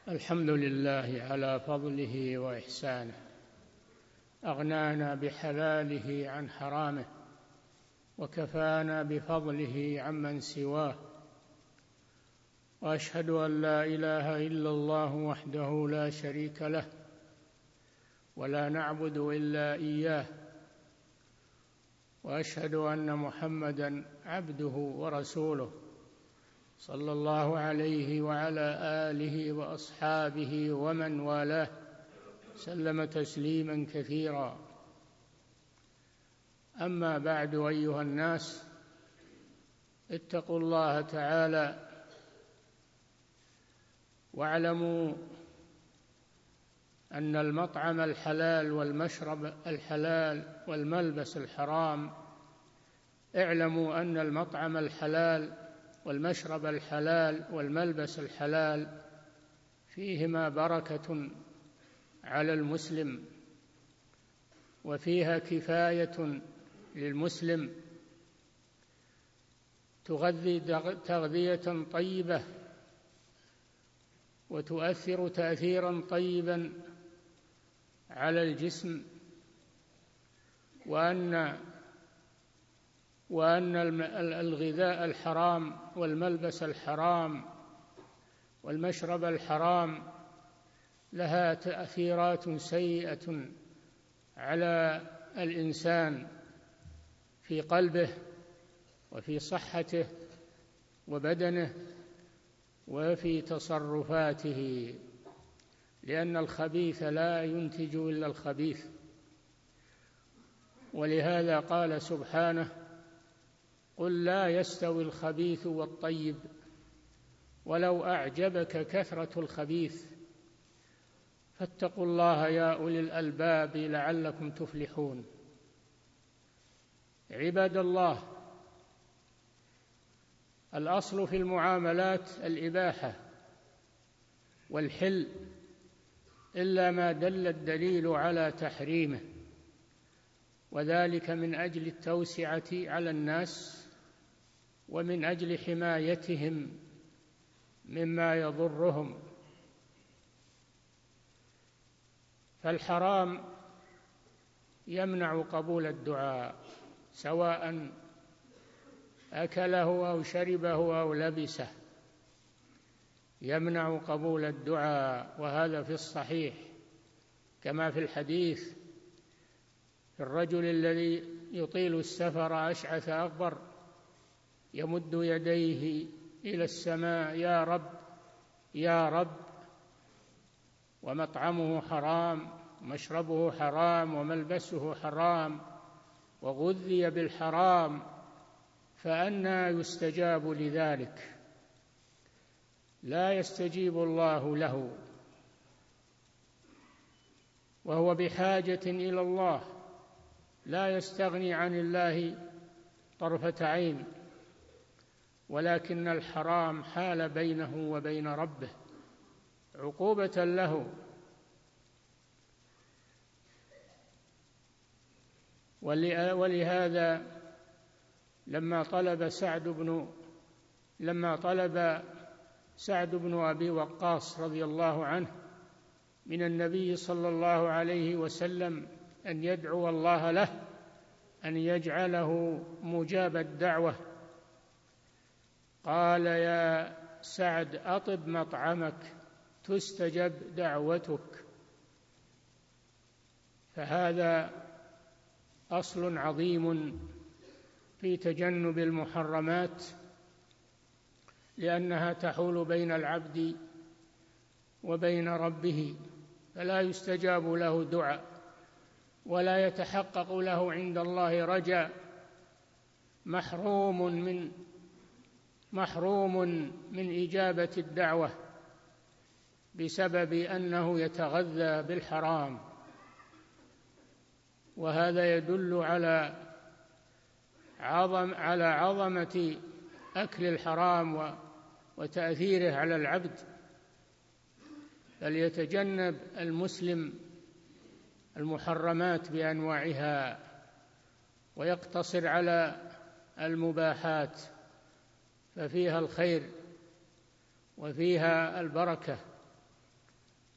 الحمد لله على فضله وإحسانه، أغنانا بحلاله عن حرامه، وكفانا بفضله عمن سواه. وأشهد أن لا إله إلا الله وحده لا شريك له، ولا نعبد إلا إياه. وأشهد أن محمدًا عبده ورسوله، صلى الله عليه وعلى آله وأصحابه ومن والاه، سلم تسليمًا كثيرا. أما بعد، أيها الناس، اتقوا الله تعالى واعلموا أن المطعم الحلال والمشرب الحلال والملبس الحرام. اعلموا أن المطعم الحلال والمشرب الحلال والملبس الحلال فيهما بركة على المسلم، وفيها كفاية للمسلم، تغذي تغذية طيبة وتؤثر تأثيرا طيبا على الجسم. وأن الغذاء الحرام والملبس الحرام والمشرب الحرام لها تأثيرات سيئة على الإنسان في قلبه وفي صحته وبدنه وفي تصرفاته، لأن الخبيث لا ينتج إلا الخبيث. ولهذا قال سبحانه: قل لا يستوي الخبيث والطيب ولو أعجبك كثرة الخبيث فاتقوا الله يا أولي الألباب لعلكم تفلحون. عباد الله، الأصل في المعاملات الإباحة والحل، إلا ما دل الدليل على تحريمه، وذلك من أجل التوسعة على الناس ومن أجل حمايتهم مما يضرهم. فالحرام يمنع قبول الدعاء، سواء أكله أو شربه أو لبسه، يمنع قبول الدعاء. وهذا في الصحيح، كما في الحديث في الرجل الذي يطيل السفر أشعث أغبر يمد يديه إلى السماء: يا رب يا رب، ومطعمه حرام ومشربه حرام وملبسه حرام وغذي بالحرام، فأنى يستجاب لذلك؟ لا يستجيب الله له، وهو بحاجة إلى الله، لا يستغني عن الله طرفة عين، ولكن الحرام حال بينه وبين ربه عقوبة له. ولهذا لما طلب سعد بن أبي وقاص رضي الله عنه من النبي صلى الله عليه وسلم أن يدعو الله له أن يجعله مجاب الدعوة، قال: يا سعد، أطب مطعمك تستجب دعوتك. فهذا أصل عظيم في تجنب المحرمات، لأنها تحول بين العبد وبين ربه، فلا يستجاب له دعاء ولا يتحقق له عند الله رجاء، محروم من إجابة الدعوة بسبب أنه يتغذى بالحرام. وهذا يدل على عظمة أكل الحرام وتأثيره على العبد. فليتجنب المسلم المحرمات بأنواعها ويقتصر على المباحات، ففيها الخير وفيها البركة.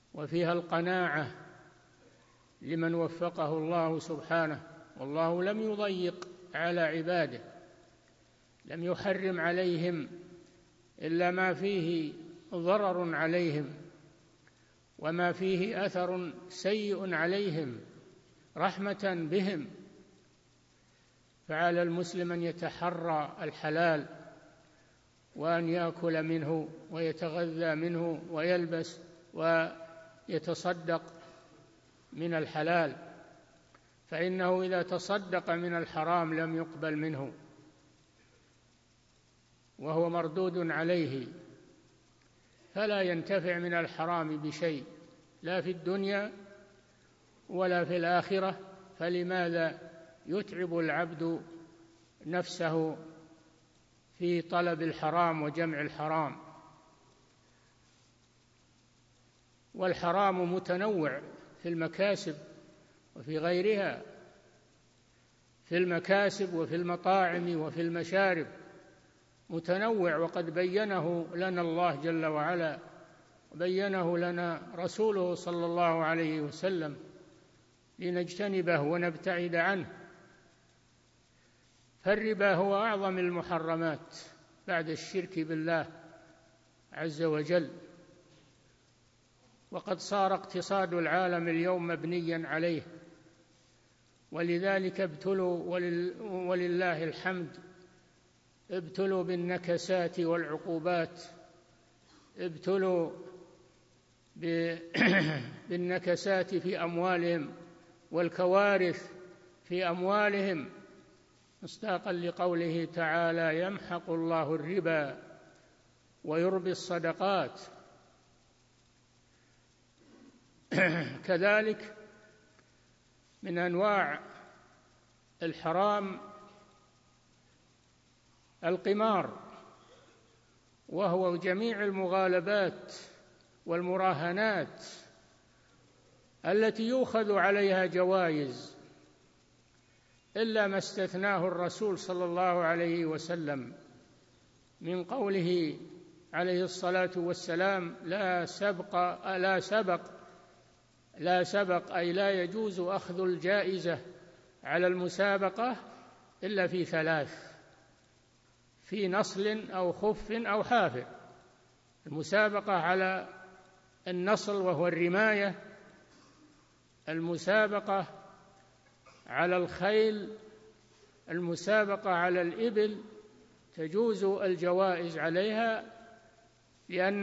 وفيها القناعة لمن وفقه الله سبحانه. والله لم يضيق على عباده، لم يحرم عليهم إلا ما فيه ضرر عليهم وما فيه أثر سيء عليهم رحمة بهم. فعلى المسلم أن يتحرى الحلال وأن يأكل منه ويتغذى منه ويلبس ويتصدق من الحلال، فإنه إذا تصدق من الحرام لم يقبل منه وهو مردود عليه، فلا ينتفع من الحرام بشيء لا في الدنيا ولا في الآخرة. فلماذا يتعب العبد نفسه في طلب الحرام وجمع الحرام؟ والحرام متنوع في المكاسب وفي غيرها، في المكاسب وفي المطاعم وفي المشارب متنوع، وقد بينه لنا الله جل وعلا وبينه لنا رسوله صلى الله عليه وسلم لنجتنبه ونبتعد عنه. فالربا هو أعظم المحرمات بعد الشرك بالله عز وجل، وقد صار اقتصاد العالم اليوم مبنيا عليه، ولذلك ابتلوا ولله الحمد ابتلوا بالنكسات والعقوبات، ابتلوا بالنكسات في أموالهم والكوارث في أموالهم، مصداقا لقوله تعالى: يمحق الله الربا ويربي الصدقات. كذلك من أنواع الحرام القمار، وهو جميع المغالبات والمراهنات التي يؤخذ عليها جوائز، إلا ما استثناه الرسول صلى الله عليه وسلم من قوله عليه الصلاة والسلام: لا سبق أي لا يجوز أخذ الجائزة على المسابقة إلا في ثلاث: في نصل أو خف أو حافر. المسابقة على النصل وهو الرماية، المسابقة على الخيل، المسابقة على الإبل تجوز الجوائز عليها، لأن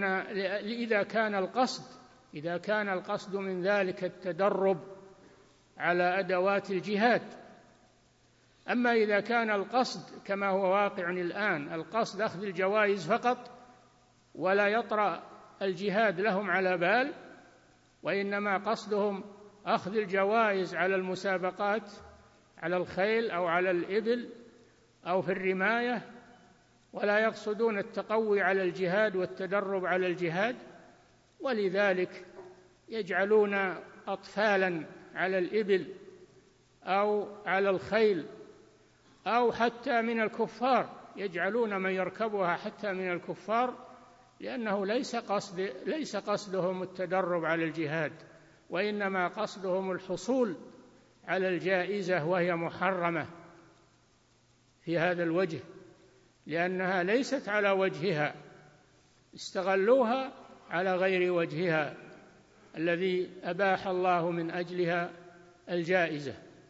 إذا كان القصد من ذلك التدرب على أدوات الجهاد. أما إذا كان القصد كما هو واقع الآن، القصد أخذ الجوائز فقط ولا يطرأ الجهاد لهم على بال، وإنما قصدهم أخذ الجوائز على المسابقات على الخيل أو على الإبل أو في الرماية، ولا يقصدون التقوي على الجهاد والتدرب على الجهاد، ولذلك يجعلون أطفالا على الإبل أو على الخيل، أو حتى من الكفار يجعلون من يركبها حتى من الكفار، لأنه ليس قصدهم التدرب على الجهاد، وإنما قصدهم الحصول على الجائزة، وهي محرمة في هذا الوجه لأنها ليست على وجهها، استغلوها على غير وجهها الذي أباح الله من أجلها الجائزة.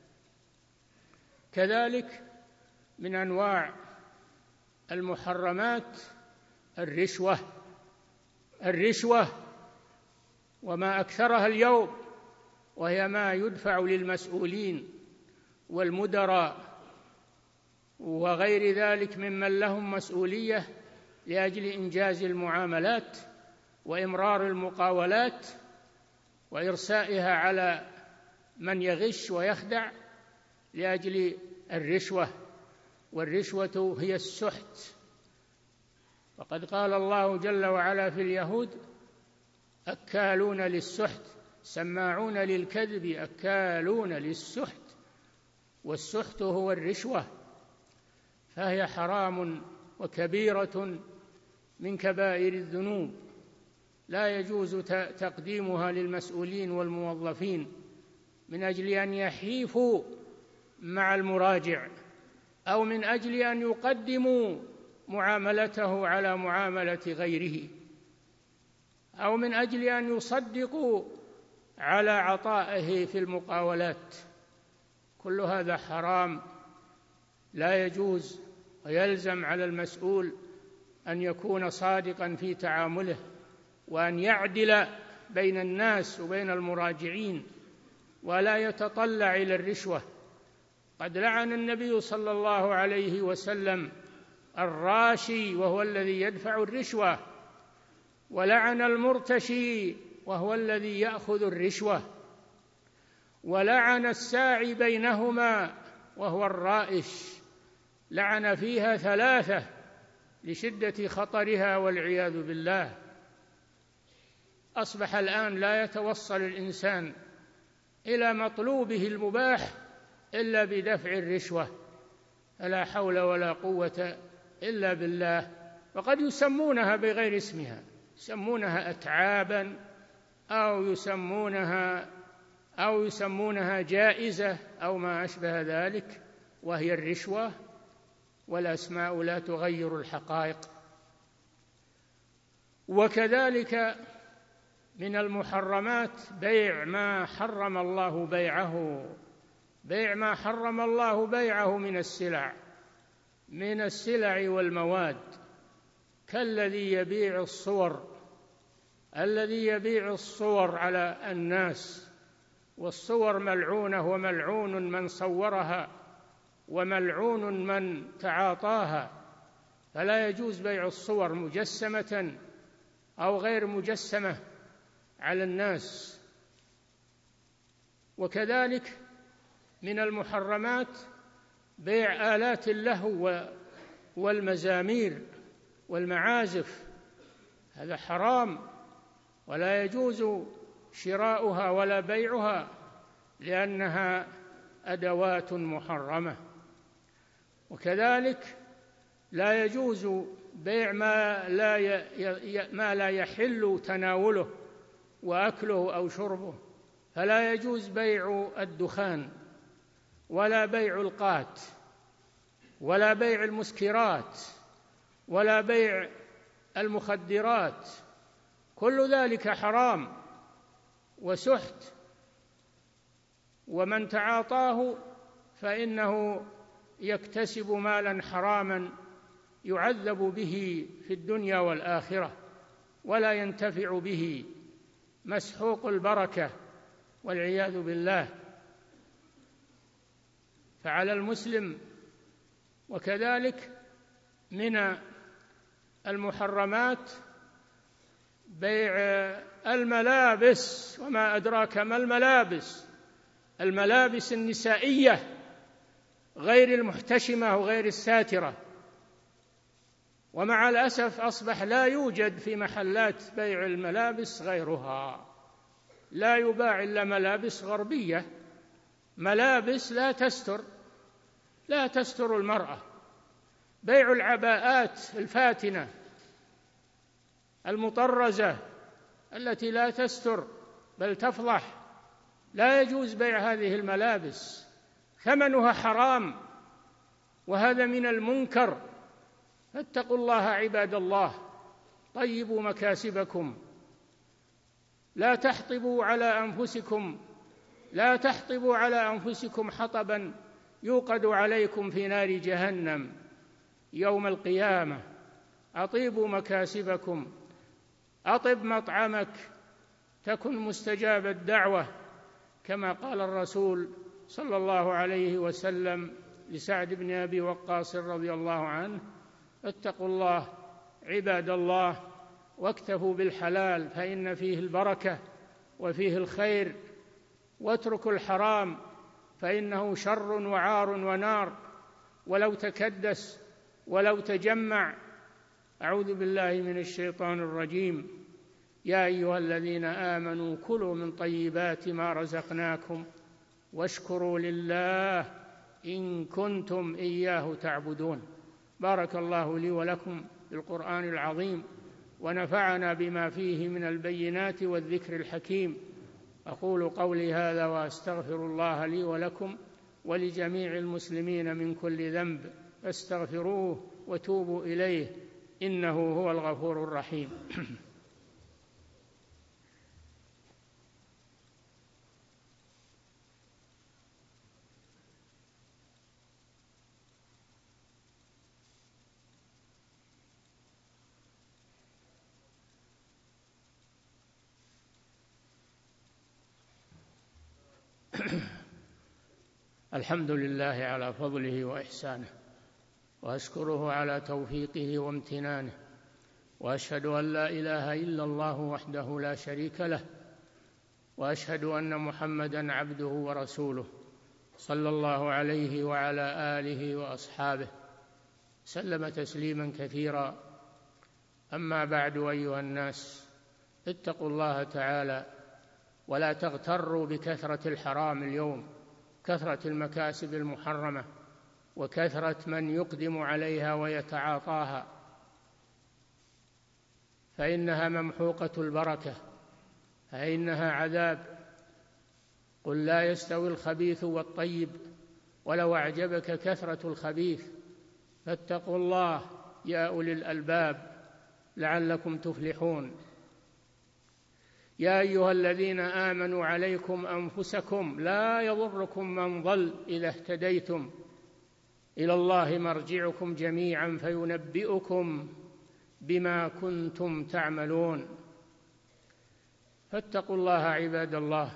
كذلك من أنواع المحرمات الرشوة وما أكثرها اليوم، وهي ما يدفع للمسؤولين والمدراء وغير ذلك ممن لهم مسؤولية لأجل إنجاز المعاملات وإمرار المقاولات وإرسائها على من يغش ويخدع لأجل الرشوة. والرشوة هي السحت، وقد قال الله جل وعلا في اليهود: أكالون للسحت سماعون للكذب أكالون للسحت، والسحت هو الرشوة، فهي حرام وكبيرة من كبائر الذنوب، لا يجوز تقديمها للمسؤولين والموظفين من أجل أن يحيفوا مع المراجع، أو من أجل أن يقدموا معاملته على معاملة غيره، أو من أجل أن يصدقوا على عطائه في المقاولات. كل هذا حرام لا يجوز، ويلزم على المسؤول أن يكون صادقا في تعامله، وأن يعدل بين الناس وبين المراجعين، ولا يتطلع إلى الرشوة. قد لعن النبي صلى الله عليه وسلم الراشي وهو الذي يدفع الرشوة، ولعن المرتشي وهو الذي يأخذ الرشوة، ولعن الساعي بينهما وهو الرائش، لعن فيها 3 لشدة خطرها والعياذ بالله. أصبح الآن لا يتوصل الإنسان إلى مطلوبه المباح إلا بدفع الرشوة، فلا حول ولا قوة إلا بالله. وقد يسمونها بغير اسمها، يسمونها أتعابا، أو يسمونها جائزة أو ما أشبه ذلك، وهي الرشوة، والأسماء لا تغير الحقائق. وكذلك من المحرمات بيع ما حرم الله بيعه، بيع ما حرم الله بيعه من السلع والمواد، كالذي يبيع الصور، الذي يبيع الصور على الناس، والصور ملعونة، وملعون من صورها، وملعون من تعاطاها، فلا يجوز بيع الصور مجسمة أو غير مجسمة على الناس. وكذلك من المحرمات بيع آلات اللهو والمزامير والمعازف، هذا حرام، ولا يجوز شراؤها ولا بيعها، لأنها أدوات محرمة. وكذلك لا يجوز بيع ما لا يحل تناوله وأكله أو شربه، فلا يجوز بيع الدخان، ولا بيع القات، ولا بيع المسكرات، ولا بيع المخدرات، كل ذلك حرام وسحت، ومن تعاطاه فإنه يكتسب مالا حراما يعذب به في الدنيا والآخرة، ولا ينتفع به، مسحوق البركة والعياذ بالله. فعلى المسلم. وكذلك من المحرمات بيع الملابس، وما أدراك ما الملابس، الملابس النسائية غير المحتشمة وغير الساترة. ومع الأسف أصبح لا يوجد في محلات بيع الملابس غيرها، لا يباع إلا ملابس غربية، ملابس لا تستر المرأة. بيع العباءات الفاتنة المطرزة التي لا تستر بل تفضح، لا يجوز بيع هذه الملابس، ثمنها حرام، وهذا من المنكر. فاتقوا الله عباد الله، طيبوا مكاسبكم، لا تحطبوا على أنفسكم حطبا يوقد عليكم في نار جهنم يوم القيامة. أطيبوا مكاسبكم، أطب مطعمك تكن مستجاب الدعوة، كما قال الرسول صلى الله عليه وسلم لسعد بن أبي وقاص رضي الله عنه: اتقوا الله عباد الله، واكتفوا بالحلال فإن فيه البركة وفيه الخير، واتركوا الحرام فإنه شر وعار ونار، ولو تكدس ولو تجمع. أعوذ بالله من الشيطان الرجيم. يا أيها الذين آمنوا كلوا من طيبات ما رزقناكم واشكروا لله إن كنتم إياه تعبدون. بارك الله لي ولكم بالقرآن العظيم، ونفعنا بما فيه من البينات والذكر الحكيم. أقول قولي هذا وأستغفر الله لي ولكم ولجميع المسلمين من كل ذنب، فاستغفروه وتوبوا إليه إنه هو الغفور الرحيم. الحمد لله على فضله وإحسانه، وأشكره على توفيقه وامتنانه، وأشهد أن لا إله إلا الله وحده لا شريك له، وأشهد أن محمدًا عبده ورسوله صلى الله عليه وعلى آله وأصحابه سلم تسليمًا كثيرا. أما بعد، أيها الناس، اتقوا الله تعالى ولا تغتروا بكثرة الحرام اليوم، كثرة المكاسب المحرمة وكثرة من يقدم عليها ويتعاطاها، فإنها ممحوقة البركة، فإنها عذاب. قل لا يستوي الخبيث والطيب ولو أعجبك كثرة الخبيث، فاتقوا الله يا أولي الألباب لعلكم تفلحون. يا أيها الذين آمنوا عليكم أنفسكم لا يضركم من ضل إذا اهتديتم، إلى الله مرجعكم جميعا فينبئكم بما كنتم تعملون. فاتقوا الله عباد الله،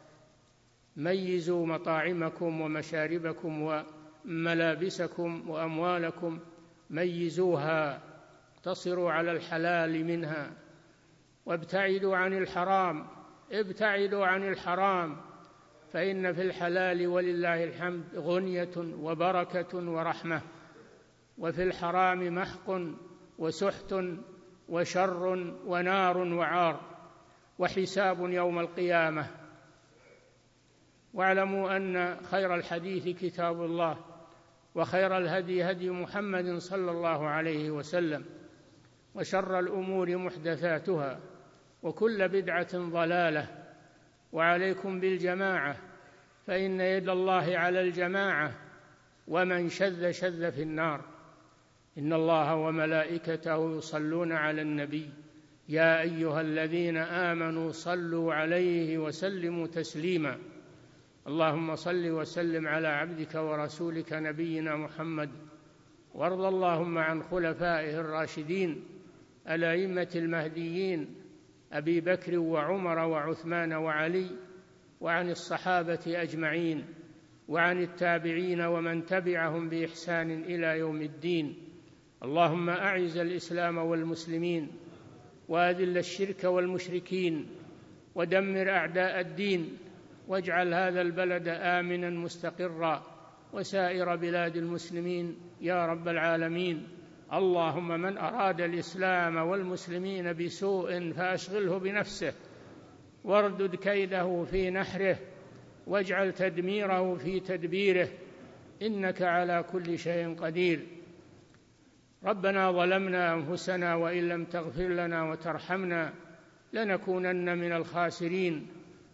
ميزوا مطاعمكم ومشاربكم وملابسكم وأموالكم، ميزوها، اقتصروا على الحلال منها، وابتعدوا عن الحرام، ابتعدوا عن الحرام، فإن في الحلال ولله الحمد غنية وبركة ورحمة، وفي الحرام محق وسحت وشر ونار وعار وحساب يوم القيامة. واعلموا أن خير الحديث كتاب الله، وخير الهدي هدي محمد صلى الله عليه وسلم، وشر الأمور محدثاتها، وكل بدعة ضلالة. وعليكم بالجماعة، فإن يد الله على الجماعة، ومن شذ شذ في النار. إن الله وملائكته يصلون على النبي، يا أيها الذين آمنوا صلوا عليه وسلموا تسليما. اللهم صل وسلم على عبدك ورسولك نبينا محمد، وارض اللهم عن خلفائه الراشدين الأئمة المهديين أبي بكر وعمر وعثمان وعلي، وعن الصحابة أجمعين، وعن التابعين ومن تبعهم بإحسان إلى يوم الدين. اللهم أعز الإسلام والمسلمين، وأذل الشرك والمشركين، ودمر أعداء الدين، واجعل هذا البلد آمنا مستقرا، وسائر بلاد المسلمين يا رب العالمين. اللهم من أراد الإسلام والمسلمين بسوء فأشغله بنفسه، واردد كيده في نحره، واجعل تدميره في تدبيره، إنك على كل شيء قدير. ربنا ظلمنا أنفسنا وإن لم تغفر لنا وترحمنا لنكونن من الخاسرين.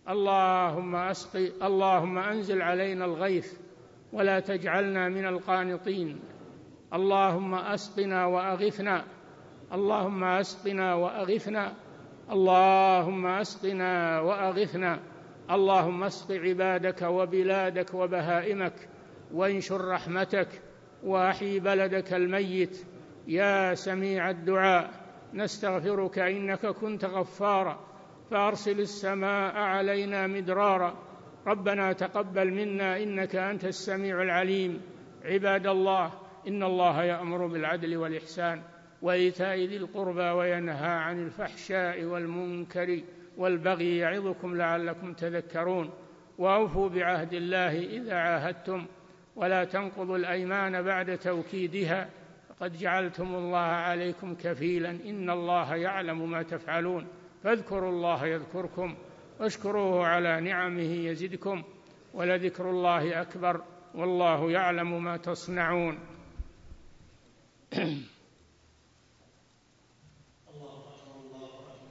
اللهم أنزل علينا الغيث ولا تجعلنا من القانطين. اللهم أسقنا وأغثنا، اللهم أسقنا وأغثنا، اللهم أسقنا وأغثنا. اللهم اسق عبادك وبلادك وبهائمك، وانشر رحمتك، وأحيي بلدك الميت يا سميع الدعاء. نستغفرك إنك كنت غفارا، فأرسل السماء علينا مدرارا. ربنا تقبل منا إنك أنت السميع العليم. عباد الله، إن الله يأمر بالعدل والإحسان وإيتاء ذي القربى، وينهى عن الفحشاء والمنكر والبغي، يعظكم لعلكم تذكرون. وأوفوا بعهد الله إذا عاهدتم، ولا تنقضوا الأيمان بعد توكيدها، فقد جعلتم الله عليكم كفيلا، إن الله يعلم ما تفعلون. فاذكروا الله يذكركم، واشكروه على نعمه يزدكم، ولذكر الله أكبر، والله يعلم ما تصنعون.